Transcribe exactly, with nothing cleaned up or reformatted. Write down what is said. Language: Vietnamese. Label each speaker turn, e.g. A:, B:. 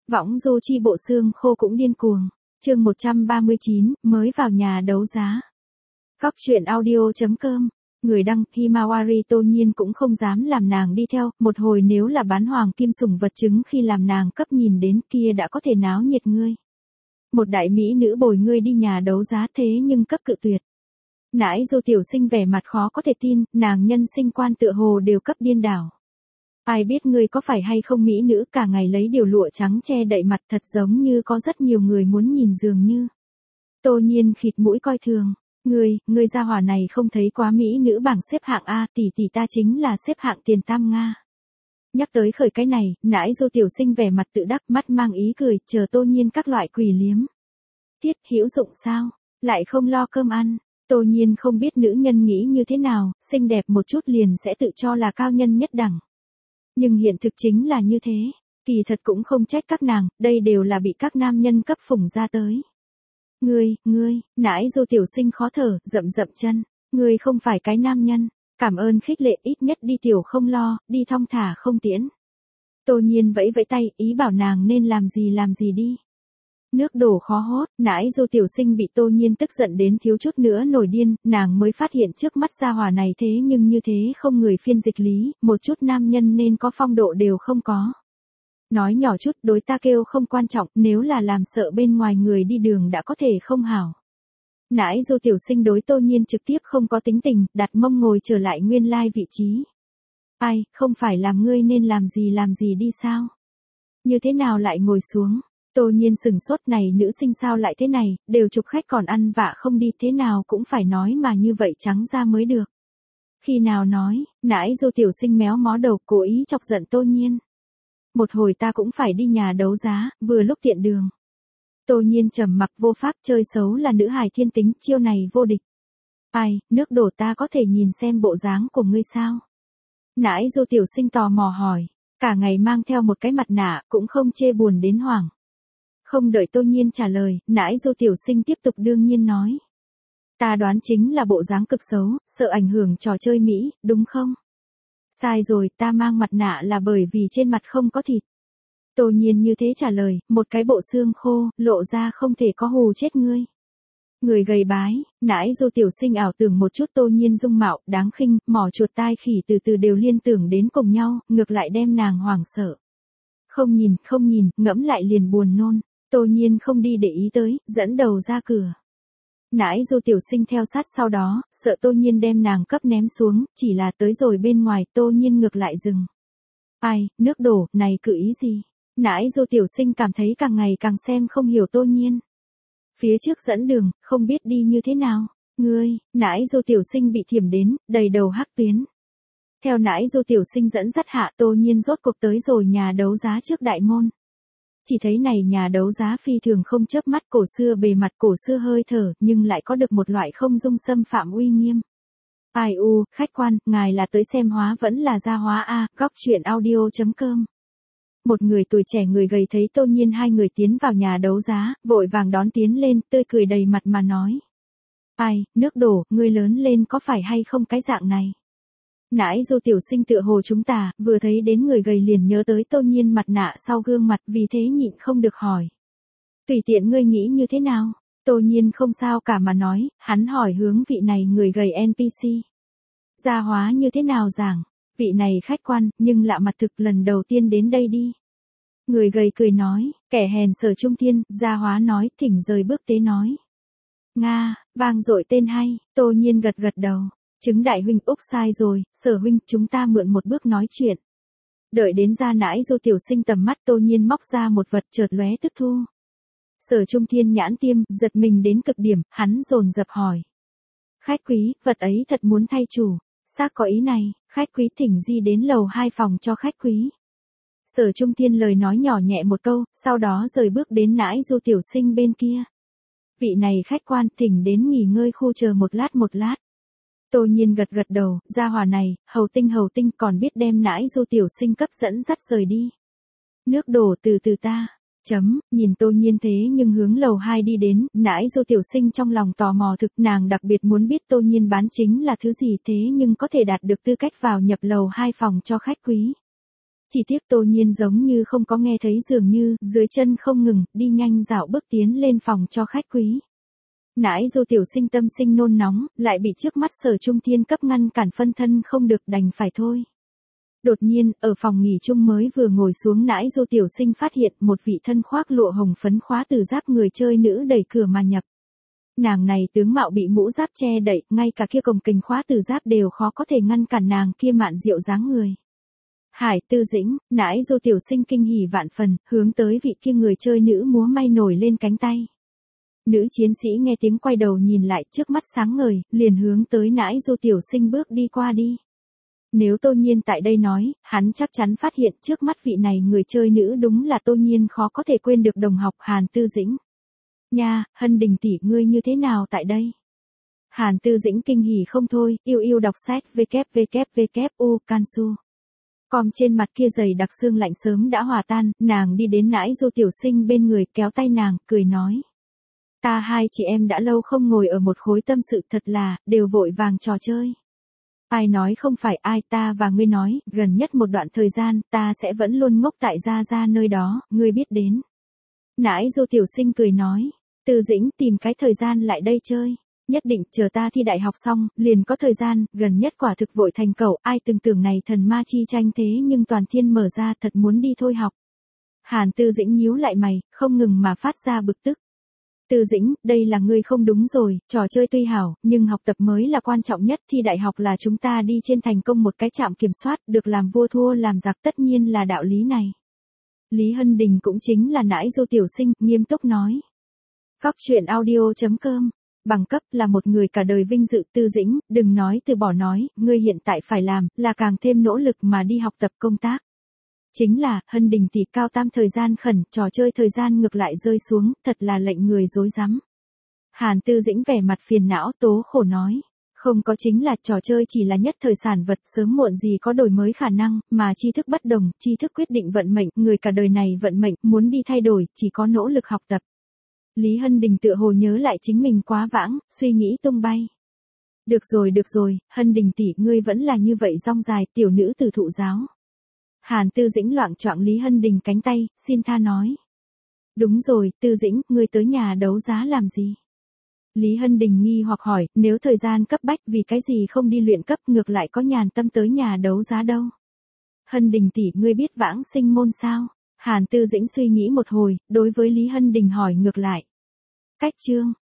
A: Võng du chi bộ xương khô cũng điên cuồng. Chương một trăm ba mươi chín, mới vào nhà đấu giá. Góc truyện audio chấm com. Người đăng Himawari Tô Nhiên cũng không dám làm nàng đi theo, một hồi nếu là bán hoàng kim sủng vật chứng khi làm nàng cấp nhìn đến kia đã có thể náo nhiệt ngươi. Một đại mỹ nữ bồi ngươi đi nhà đấu giá thế nhưng cấp cự tuyệt. Nãi Du tiểu sinh vẻ mặt khó có thể tin, nàng nhân sinh quan tựa hồ đều cấp điên đảo. Ai biết ngươi có phải hay không mỹ nữ cả ngày lấy điều lụa trắng che đậy mặt thật giống như có rất nhiều người muốn nhìn dường như. Tô Nhiên khịt mũi coi thường. Ngươi, ngươi gia hỏa này không thấy quá mỹ nữ bảng xếp hạng A, tỷ tỷ ta chính là xếp hạng tiền tam Nga. Nhắc tới khởi cái này, nãi Du tiểu sinh vẻ mặt tự đắc mắt mang ý cười, chờ Tô Nhiên các loại quỷ liếm. Tiết hữu dụng sao, lại không lo cơm ăn. Tô Nhiên không biết nữ nhân nghĩ như thế nào, xinh đẹp một chút liền sẽ tự cho là cao nhân nhất đẳng. Nhưng hiện thực chính là như thế, kỳ thật cũng không trách các nàng, đây đều là bị các nam nhân cấp phủng ra tới. Ngươi, ngươi, nãi Du tiểu sinh khó thở, rậm rậm chân, ngươi không phải cái nam nhân, cảm ơn khích lệ ít nhất đi tiểu không lo, đi thong thả không tiễn. Tô Nhiên vẫy vẫy tay, ý bảo nàng nên làm gì làm gì đi. Nước đổ khó hốt, nãi Du tiểu sinh bị Tô Nhiên tức giận đến thiếu chút nữa nổi điên, nàng mới phát hiện trước mắt gia hỏa này thế nhưng như thế không người phiên dịch lý, một chút nam nhân nên có phong độ đều không có. Nói nhỏ chút đối ta kêu không quan trọng, nếu là làm sợ bên ngoài người đi đường đã có thể không hảo. Nãi Du tiểu sinh đối Tô Nhiên trực tiếp không có tính tình, đặt mông ngồi trở lại nguyên lai vị trí. Ai, không phải làm ngươi nên làm gì làm gì đi sao? Như thế nào lại ngồi xuống? Tô Nhiên sừng sốt này nữ sinh sao lại thế này, đều chụp khách còn ăn vạ không đi thế nào cũng phải nói mà như vậy trắng ra mới được. Khi nào nói, nãi Du tiểu sinh méo mó đầu cố ý chọc giận Tô Nhiên. Một hồi ta cũng phải đi nhà đấu giá, vừa lúc tiện đường. Tô Nhiên trầm mặc vô pháp chơi xấu là nữ hài thiên tính, chiêu này vô địch. Ai, nước đổ ta có thể nhìn xem bộ dáng của ngươi sao? Nãi Du tiểu sinh tò mò hỏi, cả ngày mang theo một cái mặt nạ, cũng không chê buồn đến hoảng. Không đợi Tô Nhiên trả lời, nãi Du tiểu sinh tiếp tục đương nhiên nói. Ta đoán chính là bộ dáng cực xấu, sợ ảnh hưởng trò chơi Mỹ, đúng không? Sai rồi, ta mang mặt nạ là bởi vì trên mặt không có thịt. Tô Nhiên như thế trả lời, một cái bộ xương khô, lộ ra không thể có hù chết ngươi. Người gầy bái, nãi Du tiểu sinh ảo tưởng một chút Tô Nhiên dung mạo, đáng khinh, mỏ chuột tai khỉ từ từ đều liên tưởng đến cùng nhau, ngược lại đem nàng hoảng sợ. Không nhìn, không nhìn, ngẫm lại liền buồn nôn. Tô Nhiên không đi để ý tới, dẫn đầu ra cửa. Nãi Du tiểu sinh theo sát sau đó, sợ Tô Nhiên đem nàng cấp ném xuống, chỉ là tới rồi bên ngoài Tô Nhiên ngược lại dừng. Ai, nước đổ, này cự ý gì? Nãi Du tiểu sinh cảm thấy càng ngày càng xem không hiểu Tô Nhiên. Phía trước dẫn đường, không biết đi như thế nào. Ngươi, nãi Du tiểu sinh bị thiểm đến, đầy đầu hắc tuyến. Theo nãi Du tiểu sinh dẫn dắt hạ Tô Nhiên rốt cuộc tới rồi nhà đấu giá trước đại môn. Chỉ thấy này nhà đấu giá phi thường không chớp mắt cổ xưa bề mặt cổ xưa hơi thở nhưng lại có được một loại không dung xâm phạm uy nghiêm. Ai u, khách quan, ngài là tới xem hóa vẫn là gia hóa A, góc truyện audio chấm com. Một người tuổi trẻ người gầy thấy Tô Nhiên hai người tiến vào nhà đấu giá, vội vàng đón tiến lên, tươi cười đầy mặt mà nói. Ai, nước đổ, ngươi lớn lên có phải hay không cái dạng này? Nãi Du tiểu sinh tựa hồ chúng ta, vừa thấy đến người gầy liền nhớ tới Tô Nhiên mặt nạ sau gương mặt vì thế nhịn không được hỏi. Tùy tiện ngươi nghĩ như thế nào? Tô Nhiên không sao cả mà nói, hắn hỏi hướng vị này người gầy en pê xê. Gia hóa như thế nào giảng? Vị này khách quan, nhưng lạ mặt thực lần đầu tiên đến đây đi. Người gầy cười nói, kẻ hèn Sở Trung Thiên, gia hóa nói, thỉnh rời bước tế nói. Nga, vang dội tên hay, Tô Nhiên gật gật đầu. Chứng đại huynh Úc sai rồi, Sở huynh, chúng ta mượn một bước nói chuyện. Đợi đến ra nãi Du tiểu sinh tầm mắt Tô Nhiên móc ra một vật chợt lóe tức thu. Sở Trung Thiên nhãn tiêm, giật mình đến cực điểm, hắn dồn dập hỏi. Khách quý, vật ấy thật muốn thay chủ, xác có ý này, khách quý thỉnh di đến lầu hai phòng cho khách quý. Sở Trung Thiên lời nói nhỏ nhẹ một câu, sau đó rời bước đến nãi Du tiểu sinh bên kia. Vị này khách quan thỉnh đến nghỉ ngơi khu chờ một lát một lát. Tô Nhiên gật gật đầu, gia hỏa này, hầu tinh hầu tinh còn biết đem nãi Du tiểu sinh cấp dẫn dắt rời đi. Nước đổ từ từ ta, chấm, nhìn Tô Nhiên thế nhưng hướng lầu hai đi đến, nãi Du tiểu sinh trong lòng tò mò thực nàng đặc biệt muốn biết Tô Nhiên bán chính là thứ gì thế nhưng có thể đạt được tư cách vào nhập lầu hai phòng cho khách quý. Chỉ tiếc Tô Nhiên giống như không có nghe thấy dường như, dưới chân không ngừng, đi nhanh dạo bước tiến lên phòng cho khách quý. Nãi Du tiểu sinh tâm sinh nôn nóng, lại bị trước mắt Sở Trung Thiên cấp ngăn cản phân thân không được đành phải thôi. Đột nhiên, ở phòng nghỉ chung mới vừa ngồi xuống Nãi Du tiểu sinh phát hiện một vị thân khoác lụa hồng phấn khóa từ giáp người chơi nữ đẩy cửa mà nhập. Nàng này tướng mạo bị mũ giáp che đậy, ngay cả kia cồng kềnh khóa từ giáp đều khó có thể ngăn cản nàng kia mạn diệu dáng người. Hải Tư Dĩnh, Nãi Du tiểu sinh kinh hỉ vạn phần, hướng tới vị kia người chơi nữ múa may nổi lên cánh tay. Nữ chiến sĩ nghe tiếng quay đầu nhìn lại, trước mắt sáng ngời, liền hướng tới Nãi Du tiểu sinh bước đi qua đi. Nếu Tô Nhiên tại đây nói, hắn chắc chắn phát hiện trước mắt vị này người chơi nữ đúng là Tô Nhiên khó có thể quên được đồng học Hàn Tư Dĩnh. Nha, Hân Đình tỷ ngươi như thế nào tại đây? Hàn Tư Dĩnh kinh hỉ không thôi, yêu yêu đọc sách www cansu. Com trên mặt kia dày đặc xương lạnh sớm đã hòa tan, nàng đi đến Nãi Du tiểu sinh bên người kéo tay nàng, cười nói. Ta hai chị em đã lâu không ngồi ở một khối tâm sự thật là, đều vội vàng trò chơi. Ai nói không phải ai ta và ngươi nói, gần nhất một đoạn thời gian, ta sẽ vẫn luôn ngốc tại Gia Gia nơi đó, ngươi biết đến. Nãi Du tiểu sinh cười nói, Tư Dĩnh tìm cái thời gian lại đây chơi. Nhất định chờ ta thi đại học xong, liền có thời gian, gần nhất quả thực vội thành cẩu, ai từng tưởng này thần ma chi tranh thế nhưng toàn thiên mở ra thật muốn đi thôi học. Hàn Tư Dĩnh nhíu lại mày, không ngừng mà phát ra bực tức. Tư Dĩnh, đây là ngươi không đúng rồi, trò chơi tuy hảo, nhưng học tập mới là quan trọng nhất, thi đại học là chúng ta đi trên thành công một cái trạm kiểm soát, được làm vua thua làm giặc tất nhiên là đạo lý này. Lý Hân Đình cũng chính là Nãi Du tiểu sinh, nghiêm túc nói. Góc truyện audio chấm com. Bằng cấp là một người cả đời vinh dự. Tư Dĩnh, đừng nói từ bỏ nói, ngươi hiện tại phải làm, là càng thêm nỗ lực mà đi học tập công tác. Chính là, Hân Đình tỷ cao tam thời gian khẩn, trò chơi thời gian ngược lại rơi xuống, thật là lệnh người rối rắm. Hàn Tư Dĩnh vẻ mặt phiền não tố khổ nói. Không có chính là trò chơi chỉ là nhất thời sản vật, sớm muộn gì có đổi mới khả năng, mà tri thức bất đồng, tri thức quyết định vận mệnh, người cả đời này vận mệnh, muốn đi thay đổi, chỉ có nỗ lực học tập. Lý Hân Đình tựa hồ nhớ lại chính mình quá vãng, suy nghĩ tung bay. Được rồi được rồi, Hân Đình tỷ ngươi vẫn là như vậy rong dài, tiểu nữ từ thụ giáo. Hàn Tư Dĩnh loạng choạng Lý Hân Đình cánh tay, xin tha nói. Đúng rồi, Tư Dĩnh, ngươi tới nhà đấu giá làm gì? Lý Hân Đình nghi hoặc hỏi, nếu thời gian cấp bách vì cái gì không đi luyện cấp ngược lại có nhàn tâm tới nhà đấu giá đâu? Hân Đình tỷ ngươi biết vãng sinh môn sao? Hàn Tư Dĩnh suy nghĩ một hồi, đối với Lý Hân Đình hỏi ngược lại. Cách chương.